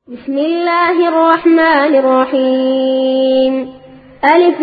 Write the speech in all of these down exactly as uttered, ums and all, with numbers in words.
بسم الله الرحمن الرحيم. ألف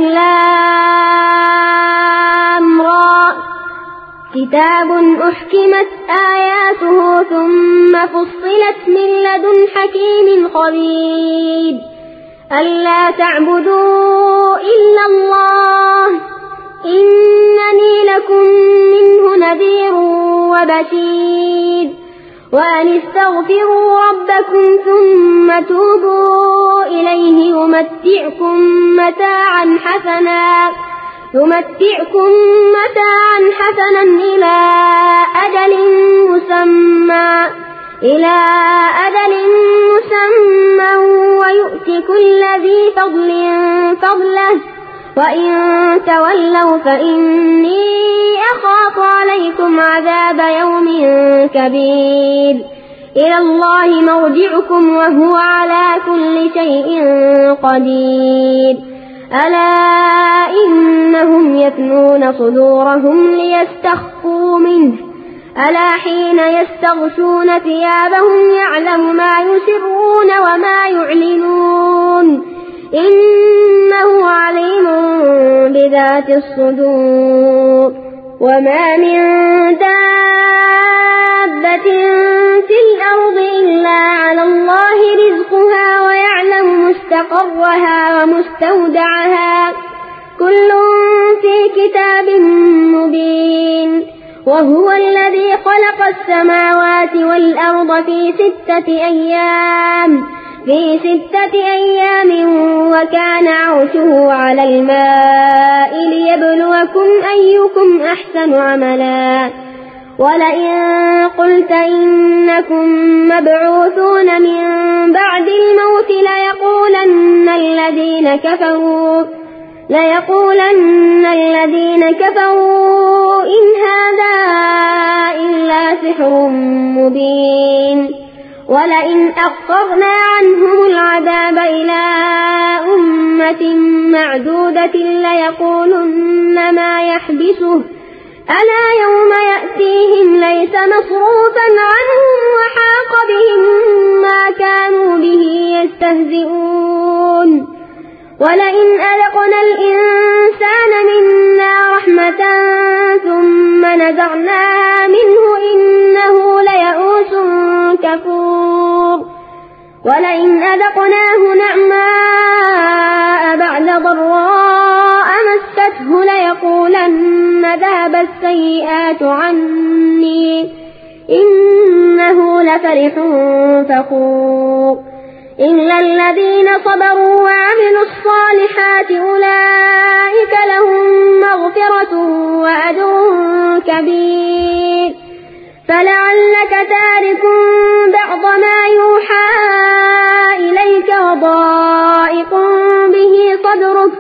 لام را. كتاب أحكمت آياته ثم فصلت من لدن حكيم خبير. ألا تعبدوا إلا الله إنني لكم منه نذير وبشير. وأن استغفروا ربكم ثم توبوا إليه يمتعكم متاعا حسنا يمتعكم متاعا حسنا إلى أجل مسمى إلى أجل مسمى ويؤت كل ذي فضل فضله وإن تولوا فإني أخاف عليكم عذاب يوم كبير. إلى الله مرجعكم وهو على كل شيء قدير. ألا إنهم يثنون صدورهم ليستخفوا منه ألا حين يستغشون ثيابهم يعلم ما يسرون وما يعلنون إنه عليم بذات الصدور. وما من دابة في الأرض إلا على الله رزقها ويعلم مستقرها ومستودعها كل في كتاب مبين. وهو الذي خلق السماوات والأرض في ستة أيام في ستة أيام وكان عرشه على الماء ليبلوكم أيكم أحسن عملا. ولئن قلت إنكم مبعوثون من بعد الموت ليقولن الذين كفروا ليقولن الذين كفروا إن هذا إلا سحر مبين. ولئن أخرنا عنهم العذاب إلى أمة معدودة ليقولن ما يحبسه ألا يوم يأتيهم ليس مصروفا عنهم وحاق بهم ما كانوا به يستهزئون. ولئن أذقنا الإنسان منا رحمة ثم نزعناها منه إنه ليئوس كفور. ولئن أذقناه نعماء بعد ضراء مسته ليقولن ذهب السيئات عني إنه لفرح فخور. إلا الذين صبروا وعملوا الصالحات أولئك لهم مغفرة وأجر كبير. فلعلك تارك بعض ما يوحى إليك وضائق به صدرك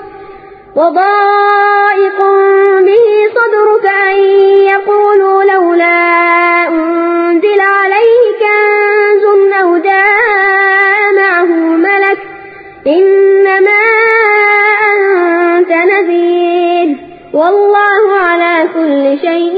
وضائق به صدرك أن يقولوا لولا أنزل عليه كنز أو جاء معه ملك إنما أنت نذير والله على كل شيء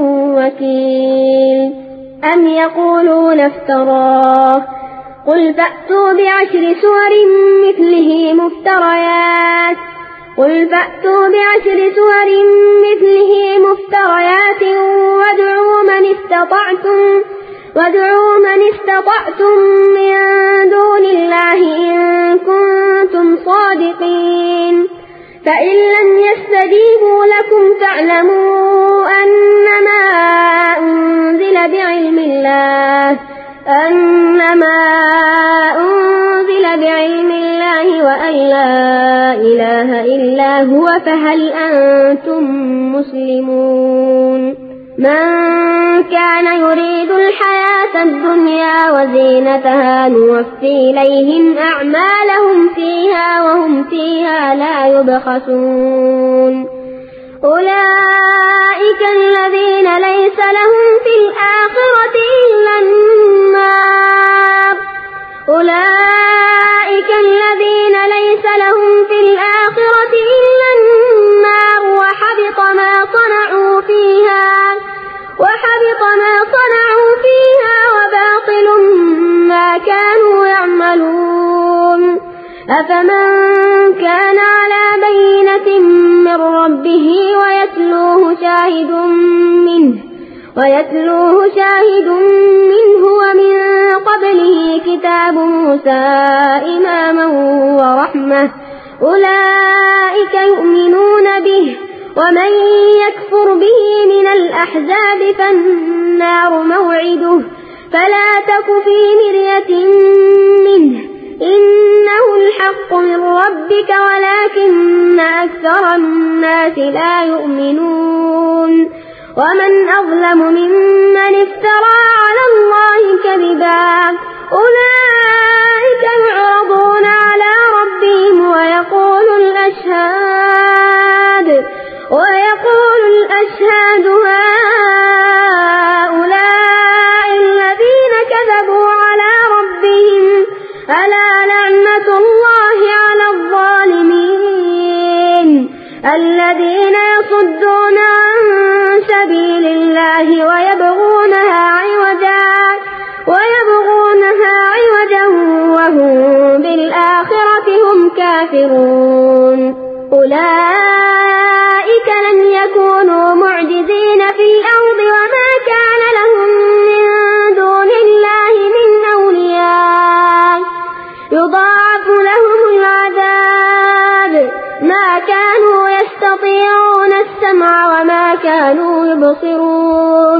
وكيل. أم يقولون افتراه قل فأتوا بعشر سور مثله مفتريات قل فأتوا بعشر سور مثله مفتريات وادعوا من استطعتم وادعوا من استطعتم من دون الله إن كنتم صادقين. فإن لم يستجيبوا لكم فاعلموا أنما أنزل بعلم الله أنما أنزل بعلم الله وأن لا إله إلا هو فهل أنتم مسلمون. من كان يريد الحياة الدنيا وزينتها نوفي إليهم أعمالهم فيها وهم فيها لا يبخسون. أولئك الذين ليس لهم في الآخرة إلا النار أولئك الذين ليس لهم في الآخرة إلا النار وحبط ما صنعوا فيها وحبط ما صنعوا فيها وباطل ما كانوا يعملون. أفمن كان على بينة من ربه ويتلوه شاهد منه ويتلوه شاهد منه ومن قبله كتاب موسى إماما ورحمة أولئك يؤمنون به ومن يكفر به من الأحزاب فالنار موعده فلا تك في مرية منه إنه الحق من ربك ولكن أكثر الناس لا يؤمنون ومن أظلم ممن افترى على الله كذبا أولئك يعرضون على ربهم ويقول الأشهاد ويقول الأشهاد هؤلاء الذين كذبوا على ربهم ألا لعنة الله على الظالمين الذين يصدون عن سبيل الله ويبغونها عوجا ويبغونها عوجا وهم بالآخرة هم كافرون أولئك لم يكونوا معجزين في الأرض وما كان لهم من دون الله من أولياء يضاعف لهم العذاب ما كانوا يستطيعون السمع وما كانوا يبصرون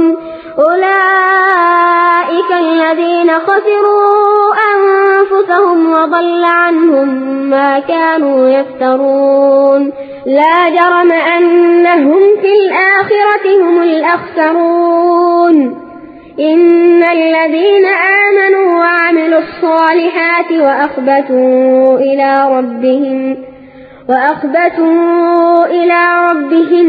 أولئك الذين خسروا أنفسهم وضل عنهم ما كانوا يفترون لا جرم أنهم في الآخرة هم الأخسرون إن الذين آمنوا وعملوا الصالحات وأخبتوا إلى ربهم وأخبتوا إلى ربهم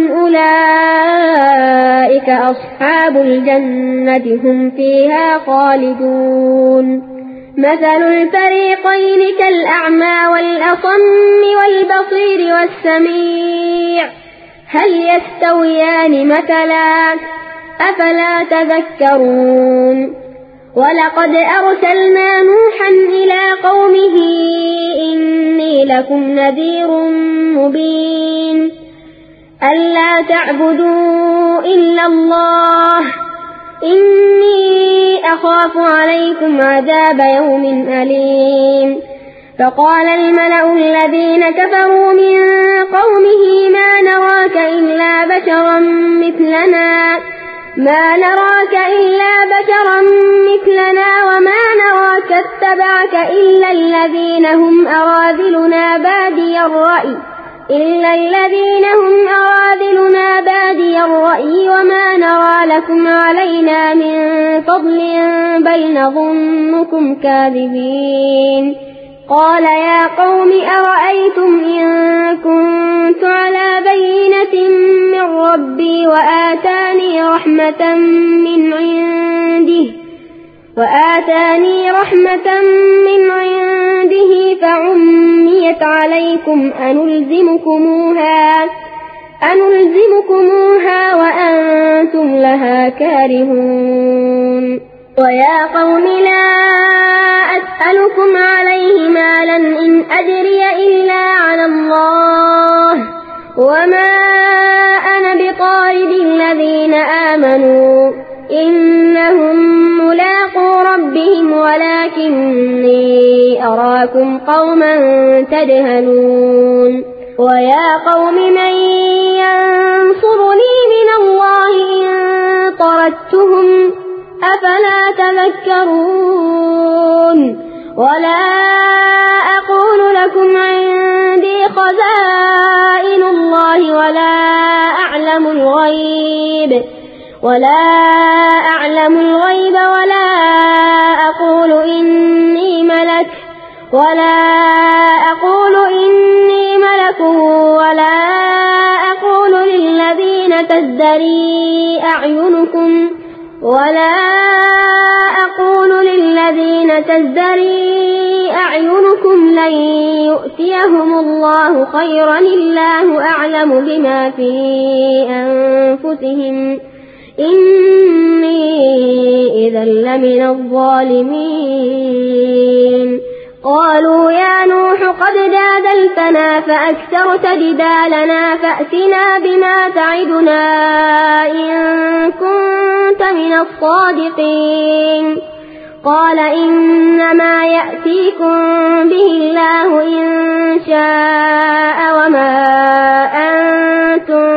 أولئك أصحاب الجنة هم فيها خالدون مثل الفريقين كالأعمى والأصم والبصير والسميع هل يستويان مثلا أفلا تذكرون ولقد أرسلنا نوحا إلى قومه إني لكم نذير مبين ألا تعبدوا إلا الله إني أخاف عليكم عذاب يوم أليم فقال الملأ الذين كفروا من قومه ما نراك إلا بشرا مثلنا ما نراك إلا بشرا مثلنا وما نراك اتبعك إلا الذين هم أراذلنا بادي الرأي إلا الذين هم أراذلنا بادي الرأي وما نرى لكم علينا من فضل بل نظنكم كاذبين قال يا قوم أرأيتم إن كنت على بينة من ربي وآتاني رحمة من عنده وآتاني رحمة من عنده فعميت عليكم أنلزمكموها أنلزمكموها وأنتم لها كارهون ويا قوم لا أسألكم عليه مالا إن أجري إلا على الله وما أنا بطارد الذين آمنوا إنهم ملاقو ربهم ولكني أراكم قوما تجهلون ويا قوم من ينصرني من الله إن طردتهم أفلا تذكرون ولا أقول لكم عندي خزائن الله ولا أعلم الغيب ولا أعلم الغيب ولا أقول إني ملك ولا أقول إني ملك ولا أقول للذين تزدري أعينكم ولا أقول للذين تزدري أعينكم لن يؤتيهم الله خيرا الله أعلم بما في أنفسهم إني إذا لمن الظالمين قالوا يا نوح قد جادلتنا فأكثرت جدالنا فأتنا بما تعدنا إن كنت من الصادقين قال إنما يأتيكم به الله إن شاء وما أنتم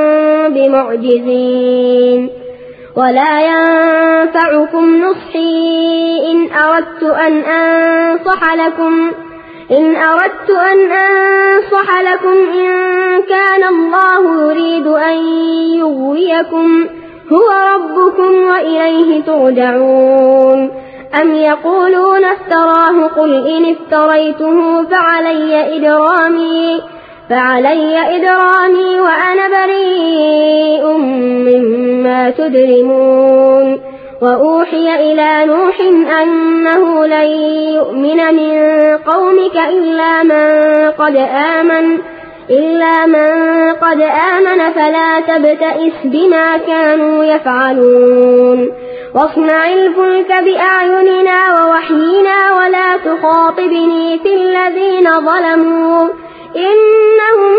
بمعجزين ولا ينفعكم نصحي إن أردت أن أنصح لكم إن أردت أن أنصح لكم إن كان الله يريد أن يغويكم هو ربكم وإليه ترجعون أم يقولون افتراه قل إن افتريته فعلي إجرامي فعلي إجرامي وأنا بريء مما تجرمون وأوحي إلى نوح أنه لن يؤمن من قومك إلا من قد آمن إلا من قد آمن فلا تبتئس بما كانوا يفعلون واصنع الفلك بأعيننا ووحينا ولا تخاطبني في الذين ظلموا إنهم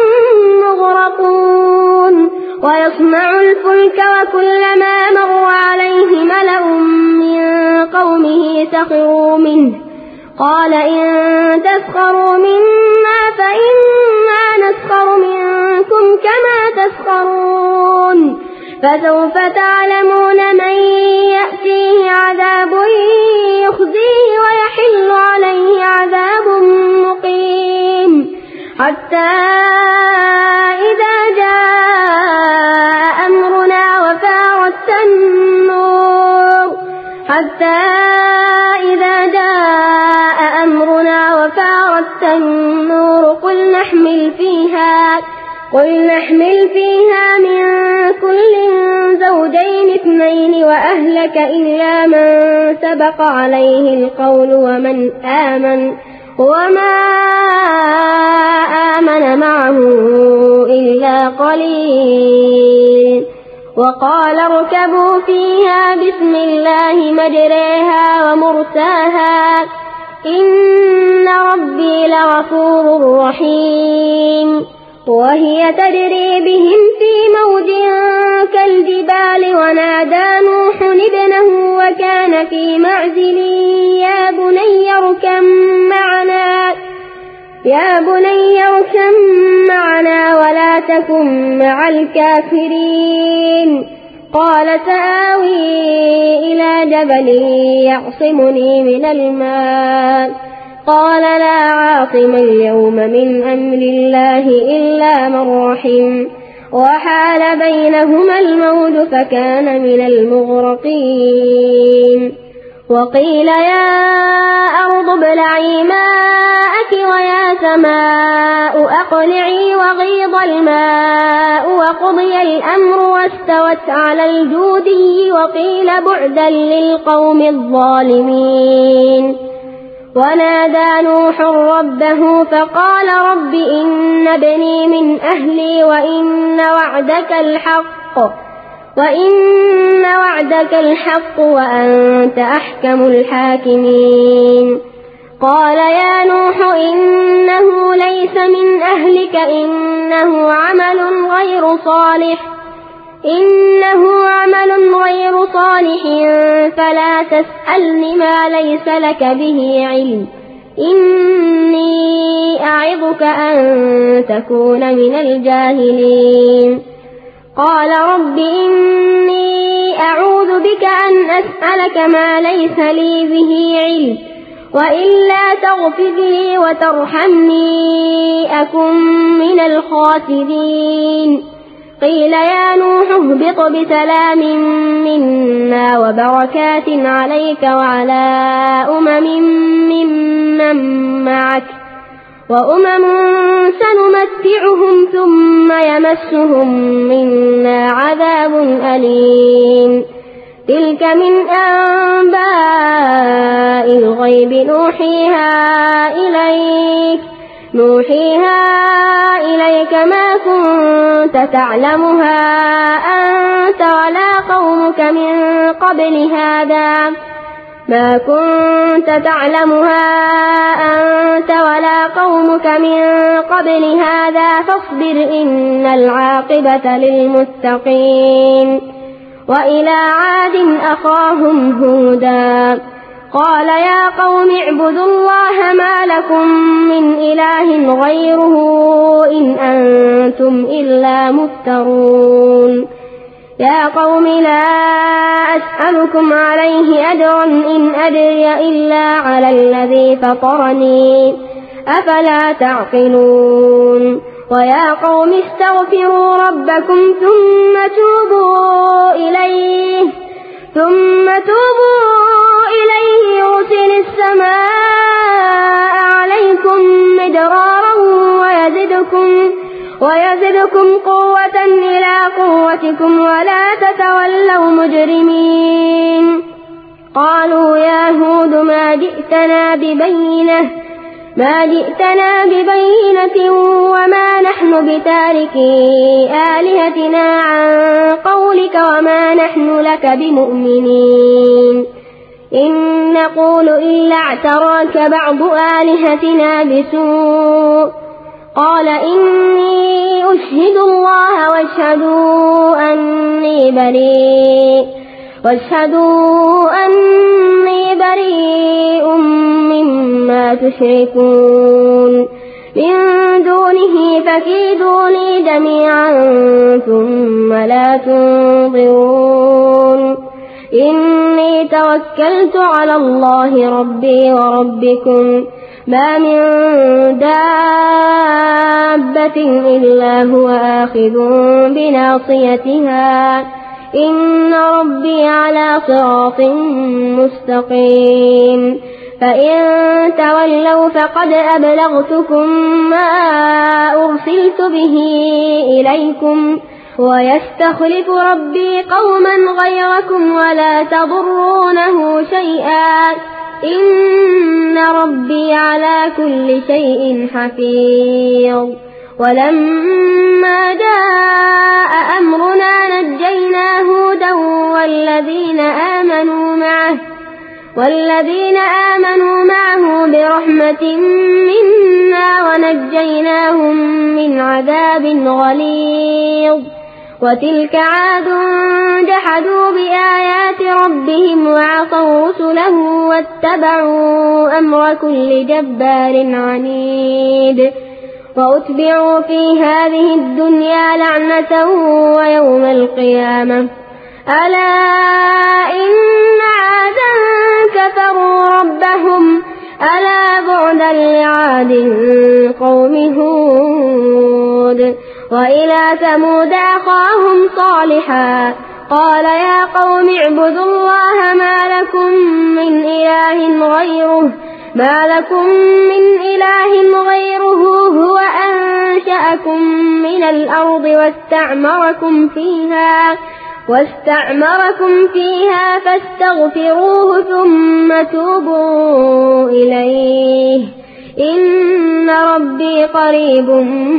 مغرقون ويصنع الفلك وكلما مر عليه ملأ من قومه سخروا منه قال إن تسخروا منا فإنا نسخر منكم كما تسخرون فسوف تعلمون من يأتيه عذاب يخزيه ويحل عليه عذاب مقيم حتى إذا جاء أمرنا وفارت النور حتى إذا جاء أمرنا وفارت النور قل نحمل فيها قل نحمل فيها من كل زوجين اثنين وأهلك إلا من سبق عليه القول ومن آمن وما آمن معه إلا قليل وقال اركبوا فيها بسم الله مجريها ومرساها إن ربي لغفور رحيم وهي تجري بهم في موج كالجبال ونادى نوح ابنه وكان في معزل يا بني اركب معنا يا بني اركب معنا ولا تكن مع الكافرين قال سآوي إلى جبل يعصمني من الماء قال لا عاصم اليوم من أمر الله إلا من رحم وحال بينهما الموج فكان من المغرقين وقيل يا أرض ابلعي ماءك ويا سماء أقلعي وغيض الماء وقضي الأمر واستوت على الجودي وقيل بعدا للقوم الظالمين ونادى نوح ربه فقال رب إن ابني من أهلي وإن وعدك الحق وإن وعدك الحق وأنت أحكم الحاكمين قال يا نوح إنه ليس من أهلك إنه عمل غير صالح إنه عمل غير صالح فلا تسألني ما ليس لك به علم إني أعظك أن تكون من الجاهلين قال رب إني أعوذ بك أن أسألك ما ليس لي به علم وإلا تغفر لي وترحمني أكن من الخاسرين قيل يا نوح اهبط بسلام منا وبركات عليك وعلى أمم ممن معك وأمم سنمتعهم ثم يمسهم منا عذاب أليم تلك من أنباء الغيب نوحيها إليك نوحيها إليك ما كنت تعلمها أنت ولا قومك من قبل هذا ما كنت تعلمها أنت ولا قومك من قبل هذا فاصبر إن العاقبة للمتقين. وإلى عاد أخاهم هودا قال يا قوم اعبدوا الله ما لكم من إله غيره إن أنتم إلا مفترون. يا قوم لا أسألكم عليه أجرا إن أجري إلا على الذي فطرني أفلا تعقلون. ويا قوم استغفروا ربكم ثم توبوا إليه ثم توبوا إليه يرسل السماء عليكم مدرارا ويزدكم ويزدكم قوة إلى قوتكم ولا تتولوا مجرمين. قالوا يا هود ما جئتنا ببينة ما جئتنا ببينة وما نحن بتاركي آلهتنا عن قولك وما نحن لك بمؤمنين إن نقول إلا اعتراك بعض آلهتنا بسوء. قال إني أشهد الله واشهدوا أني بريء واشهدوا أني بريء مما تشركون من دونه فكيدوني جميعا ثم لا تنظرون. إني توكلت على الله ربي وربكم ما من دابة إلا هو آخذ بناصيتها إن ربي على صراط مستقيم. فإن تولوا فقد أبلغتكم ما أرسلت به إليكم ويستخلف ربي قوما غيركم ولا تضرونه شيئا إن ربي على كل شيء حفيظ. ولما جاء أمرنا نجينا هودا والذين آمنوا معه والذين آمنوا معه برحمة منا ونجيناهم من عذاب غليظ. وتلك عاد جحدوا بآيات ربهم وعصوا رسله واتبعوا أمر كل جبار عنيد. وأتبعوا في هذه الدنيا لعنة ويوم القيامة ألا إن عادا كفروا ربهم ألا بعدا لعاد قوم هود. وإلى ثمود أخاهم صالحا قال يا قوم اعبدوا الله ما لكم من إله غيره ما لكم من إله غيره هو أنشأكم من الأرض واستعمركم فيها واستعمركم فيها فاستغفروه ثم توبوا إليه إن ربي قريب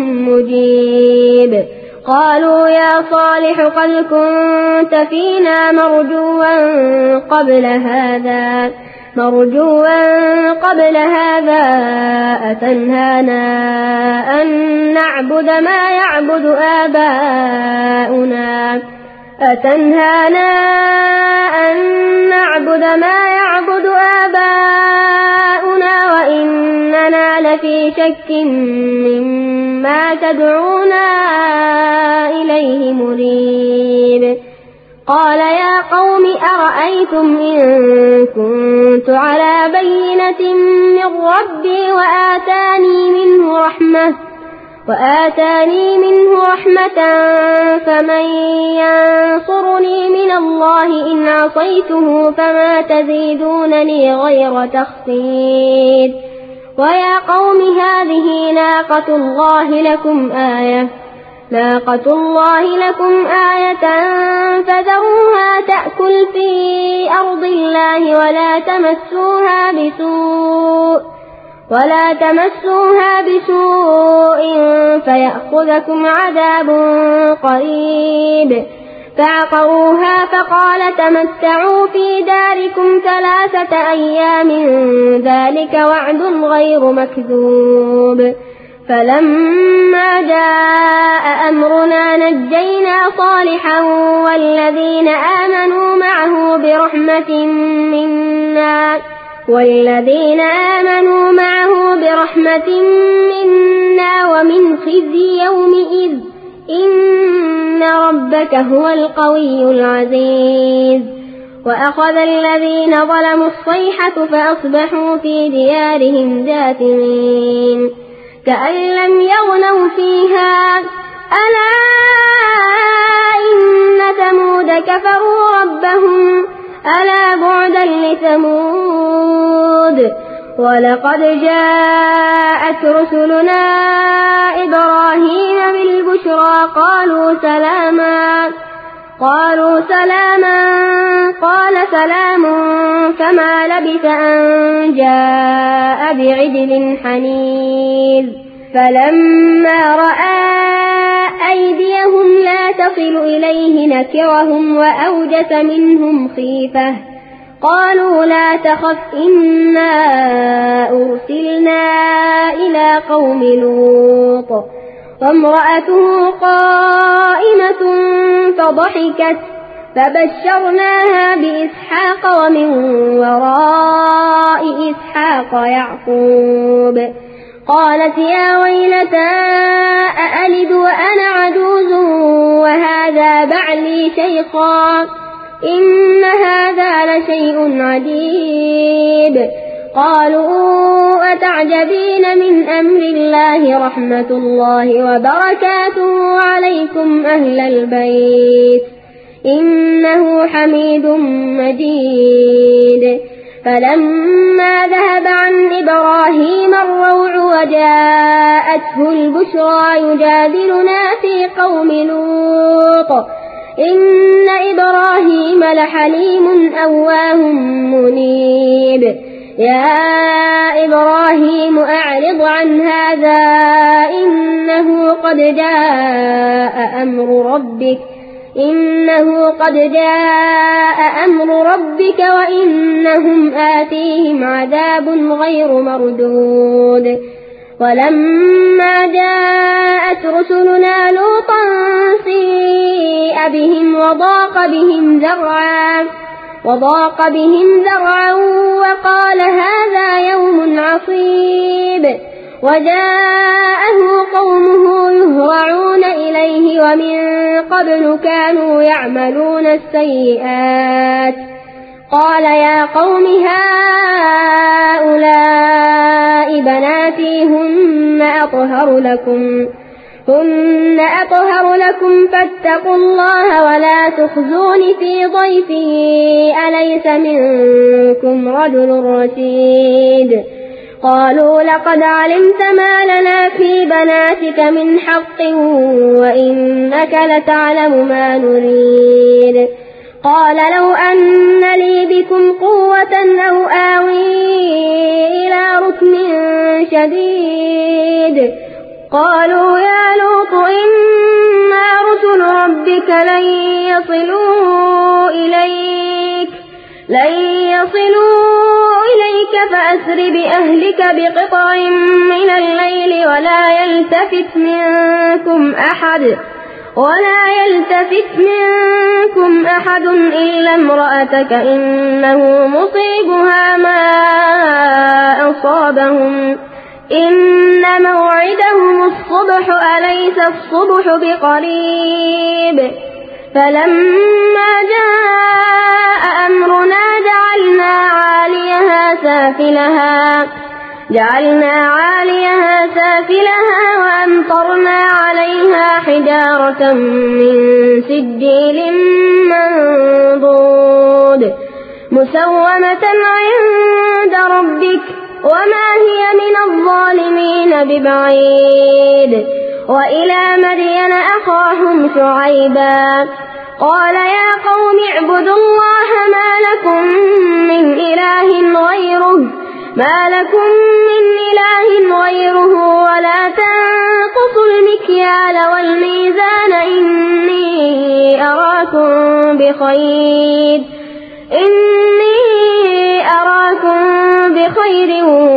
مجيب. قالوا يا صالح قد كنت فينا مرجوا قبل هذا مرجوا قبل هذا أتنهانا أن نعبد ما يعبد آباؤنا أتنهانا أن نعبد ما يعبد آباؤنا وإننا لفي شك مما تدعونا إليه مريب. قال يا قوم أرأيتم إن كنت على بينة من ربي وآتاني منه رحمة وآتاني منه رحمة فمن ينصرني من الله إن عصيته فما تزيدونني غير تخسير. ويا قوم هذه ناقة الله لكم آية ناقة الله لكم آية فذروها تأكل في أرض الله ولا تمسوها بسوء ولا تمسوها بسوء فيأخذكم عذاب قريب. فعقروها فقال تمتعوا في داركم ثلاثة أيام ذلك وعد غير مكذوب. فلما جاء أمرنا نجينا صالحا والذين آمنوا معه برحمة منا والذين آمنوا معه برحمة منا ومن خزي يومئذ إن ربك هو القوي العزيز. وأخذ الذين ظلموا الصيحة فأصبحوا في ديارهم جاثمين كأن لم يغنوا فيها ألا إن ثمود كفروا ربهم ألا بعدا لثمود. ولقد جاءت رسلنا إبراهيم بالبشرى قالوا سلاما قالوا سلاما قال سلام فما لبث أن جاء بعجل حنيذ. فلما رأى أيديهم لا تصل إليه نكرهم وأوجس منهم خيفة قالوا لا تخف إنا أرسلنا إلى قوم لوط وامرأته قائمة فضحكت فبشرناها بإسحاق ومن وراء إسحاق يعقوب. قالت يا ويلتى أألد وأنا عجوز وهذا بعلي شيخا إن هذا لشيء عجيب. قالوا أتعجبين من أمر الله رحمة الله وبركاته عليكم أهل البيت إنه حميد مجيد. فلما ذهب عن إبراهيم الروع وجاءته البشرى يجادلنا في قوم لوط إن إبراهيم لحليم أواه منيب. يا إبراهيم أعرض عن هذا إنه قد جاء أمر ربك إنه قد جاء أمر ربك وإنهم آتيهم عذاب غير مردود. ولما جاءت رسلنا لوطا سيء بهم وضاق بهم ذرعا وضاق بهم ذرعا وقال هذا يوم عصيب. وجاءه قومه يهرعون إليه ومن قبل كانوا يعملون السيئات قال يا قوم هؤلاء بناتي هن أطهر لكم هن أطهر لكم فاتقوا الله ولا تخزون في ضيفي أليس منكم رجل رشيد. قالوا لقد علمت ما لنا في بناتك من حق وإنك لتعلم ما نريد. قال لو أن لي بكم قوة أو آوي إلى ركن شديد. قالوا يا لوط إنا رسل ربك لن يصلوا إليك لن يصلوا إليك فأسر بأهلك بقطع من الليل ولا يلتفت منكم أحد ولا يلتفت منكم أحد إلا امرأتك إنه مصيبها ما أصابهم إن موعدهم الصبح أليس الصبح بقريب. فلما جاء أمرنا جعلنا عاليها سافلها جعلنا عاليها سافلها وأمطرنا عليها حجارة من سجيل منضود مسومة عند ربك وما هي من الظالمين ببعيد. وإلى مدين أخاهم شعيبا قال يا قوم اعبدوا الله ما لكم من إله غيره ما لكم من إله غيره ولا تنقصوا المكيال والميزان إني أراكم بخير إني أراكم بخير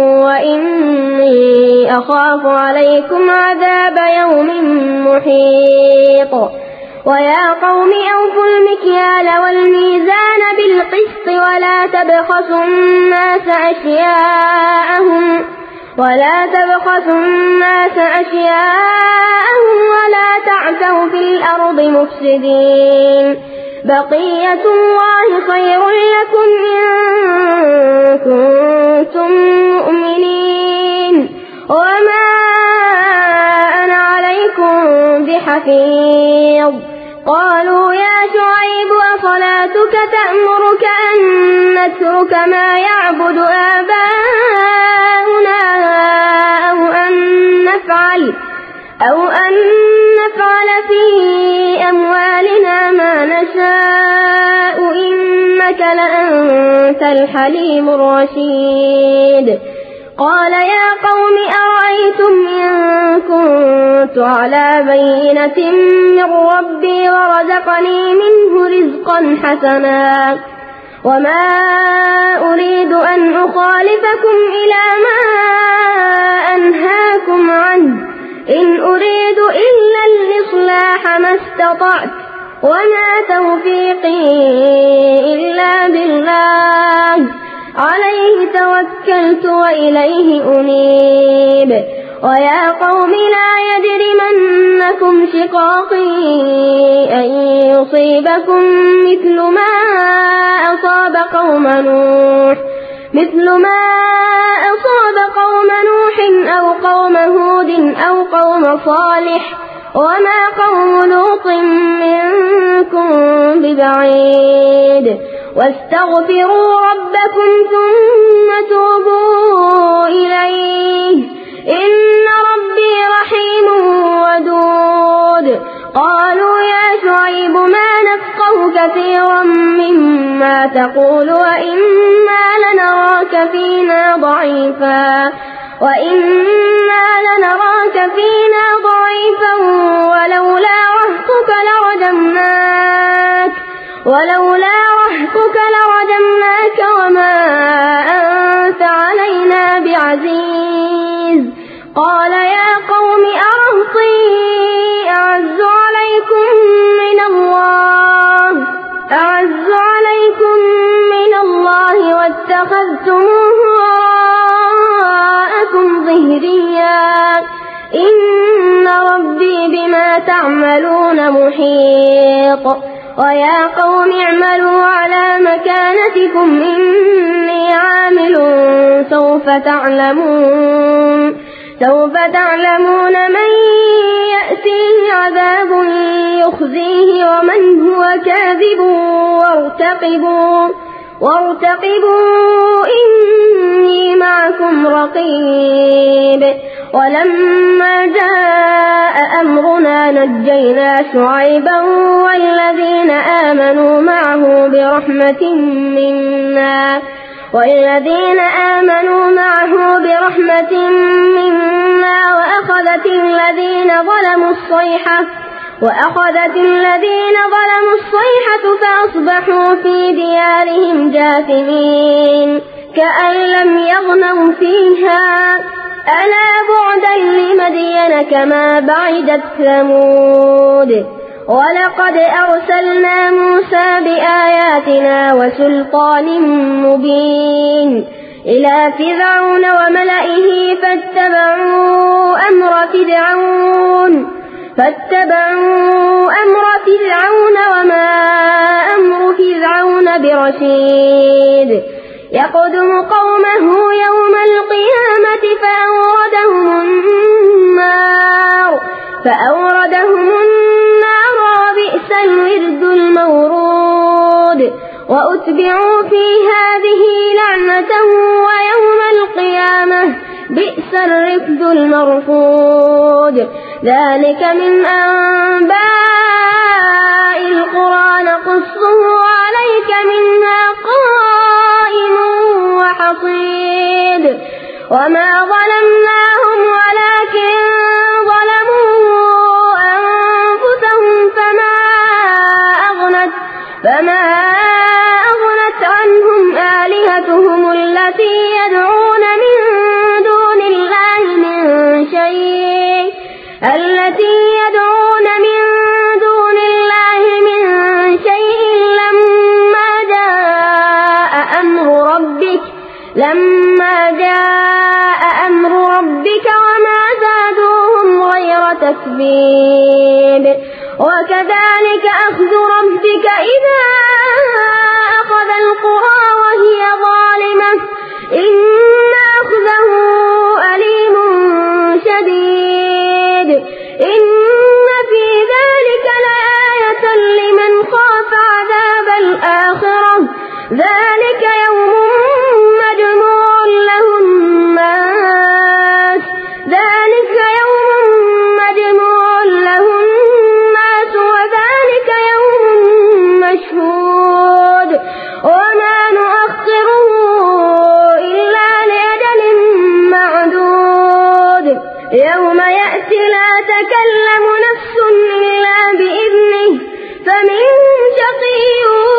وإني أخاف عليكم عذاب يوم محيط ويا قوم أوفوا المكيال والميزان بالقسط ولا تبخسوا الناس أشياءهم ولا تبخسوا الناس أشياءهم ولا تعثوا في الأرض مفسدين بقية الله خير لكم إن كنتم مؤمنين وما أنا عليكم بحفيظ قالوا يا شعيب أصلاتك تأمرك أن نترك ما يعبد آباؤنا أو أن نفعل أو أن نفعل في أموالنا ما نشاء إنك لأنت الحليم الرشيد قال يا قوم أرأيتم إن كنت على بينة من ربي ورزقني منه رزقا حسنا وما أريد أن أخالفكم إلى ما أنهاكم عنه إن أريد إلا الإصلاح ما استطعت وما توفيقي إلا بالله عليه توكلت وإليه أنيب ويا قوم لا يجرمنكم شقاقي أن يصيبكم مثل ما أصاب قوم نوح مثل ما أصاب قوم نوح أو قوم هود أو قوم صالح وما قوم لوط منكم ببعيد واستغفروا ربكم ثم توبوا إليه إن ربي رحيم ودود قالوا يا شعيب ما نفقه كثيرا مما تقول وإنا لنراك فينا ضعيفا وإنا لنراك فينا ضعيفا ولولا رهطك لرجمناك ولولا رهطك لرجمناك وما أنت علينا بعزيز قال يا قوم أرهطي أعز عليكم من الله أعز عليكم من الله واتخذتموه وراءكم ظهريا إن ربي بما تعملون محيط ويا قوم اعملوا على مكانتكم إني عامل سوف تعلمون سوف تعلمون من يأتيه عذاب يخزيه ومن هو كاذب وارتقبوا وارتقبوا إني معكم رقيب ولما جاء أمرنا نجينا شعيبا والذين آمنوا معه برحمة منا والذين آمنوا معه برحمة منا وأخذت الذين ظلموا الصيحة وأخذت الذين ظلموا الصيحة فأصبحوا في ديارهم جاثمين كأن لم يغنوا فيها ألا بعدا لمدين كما بعدت ثمود ولقد أرسلنا موسى بآياتنا وسلطان مبين إلى فرعون وملئه فاتبعوا أمر فرعون فاتبعوا أمر فرعون وما أمر فرعون برشيد يقدم قومه يوم القيامة فأوردهم النار فأوردهم النار وبئس الورد المورود وأتبعوا في هذه لعنة ويوم القيامة بئس الرفد المرفود ذلك من أنباء القرى نقصه عليك منها قائم وحصيد وما ظلمناهم ولكن ظلموا أنفسهم فما أغنت فما التي يدعون من دون الله من شيء لما جاء أمر ربك لما جاء أمر ربك وما زادوهم غير تتبيب وكذلك أخذ ربك إذا أخذ القرى وهي ظالمة إن أخذه أليم شديد إن في ذلك لآية لمن خاف عذاب الآخرة ذلك يوم مجموع له الناس ذلك يوم مجموع له الناس وذلك يوم مشهود وما نؤخره إلا لأجل معدود يوم يأتي لا تكلم نفس إلا بإذنه فمنهم شقي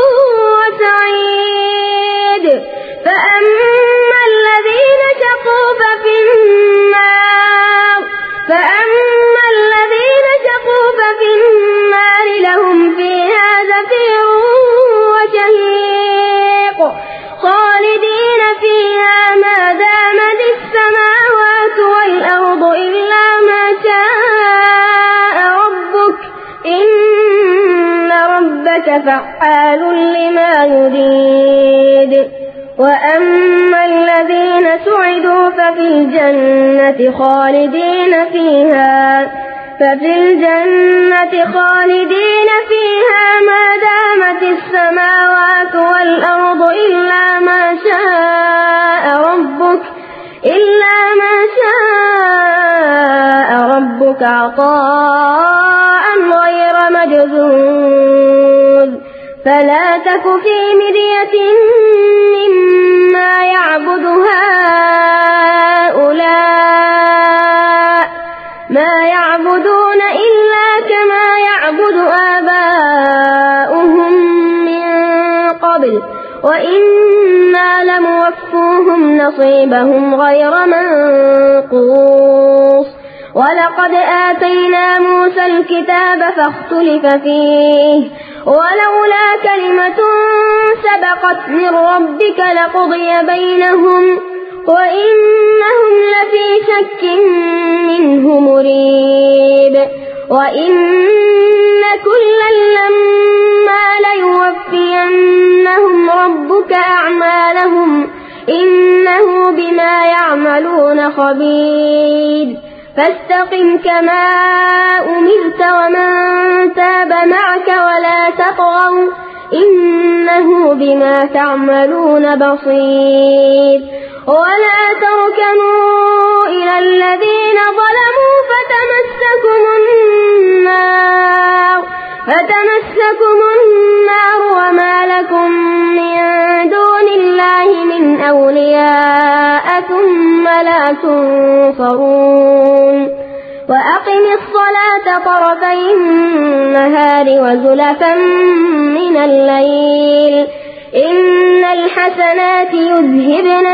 وسعيد فأما الذين شقوا ففي النار فأما الذين شقوا ففي النار لهم فيها زفير وشهيق خالدين فيها ما دامت السماوات والأرض إلا ما شاء ربك إن ربك فعال لما يريد وأما الذين سعدوا ففي الجنة خالدين فيها ففي الجنة خالدين فيها ما دامت السماوات والأرض إلا ما شاء ربك إلا ما شاء ربك عطاء غير مجذوذ فلا تك في مرية مما يعبد هؤلاء ما يعبدون إلا كما يعبد آباؤهم من قبل وإنا لموفوهم نصيبهم غير منقوص ولقد آتينا موسى الكتاب فاختلف فيه ولولا كلمة سبقت من ربك لقضي بينهم وإنهم لفي شك منه مريب وإن كلا لما ليوفينهم ربك أعمالهم إنه بما يعملون خبير فاستقم كما أمرت ومن تاب معك ولا تطغوا إنه بما تعملون بصير ولا تركنوا إلى الذين ظلموا فتمسكم النار فتمسكم النار وما لكم من دون الله من أولياء ثم لا تنصرون وأقم الصلاة طرفي النهار وزلفا من الليل إن الحسنات يذهبن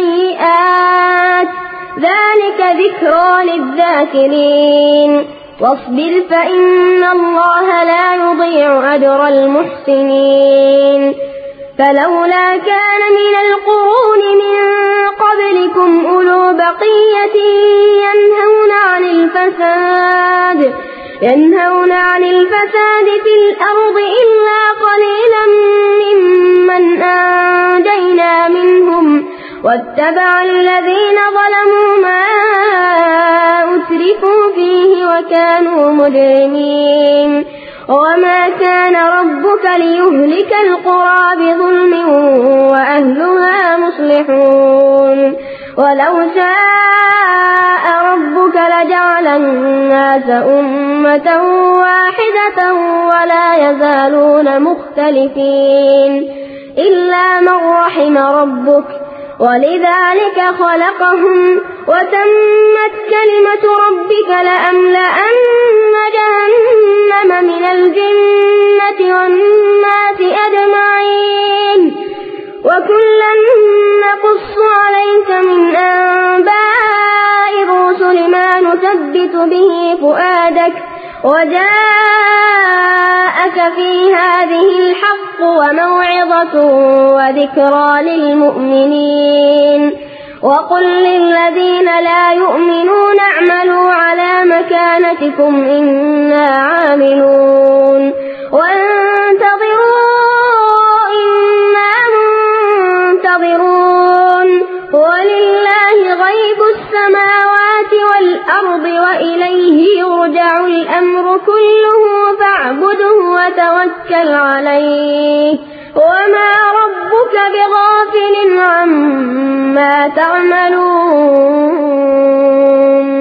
السيئات ذلك ذكرى للذاكرين واصبر فإن الله لا يضيع أجر المحسنين فلولا كان من القرون من قبلكم أولو بقية ينهون عن الفساد ينهون عن الفساد في الأرض إلا قليلا ممن أنجينا منهم واتبع الذين ظلموا ما أترفوا فيه وكانوا مجرمين وما كان ربك ليهلك القرى بظلم وأهلها مصلحون ولو شاء ربك لجعل الناس أمة واحدة ولا يزالون مختلفين إلا من رحم ربك ولذلك خلقهم وتمت كلمة ربك لأملأن جهنم من الجنة والناس أجمعين وكلا نقص عليك من أنباء الرسل ما نثبت به فؤادك وجاءك في هذه الحق وموعظة وذكرى للمؤمنين وقل للذين لا يؤمنون اعملوا على مكانتكم إنا عاملون وانتظروا إنا منتظرون ولله غيب السماوات والأرض وإليه يرجع الأمر كله فاعبده وتوكل عليه وما ربك بغافل عما تعملون.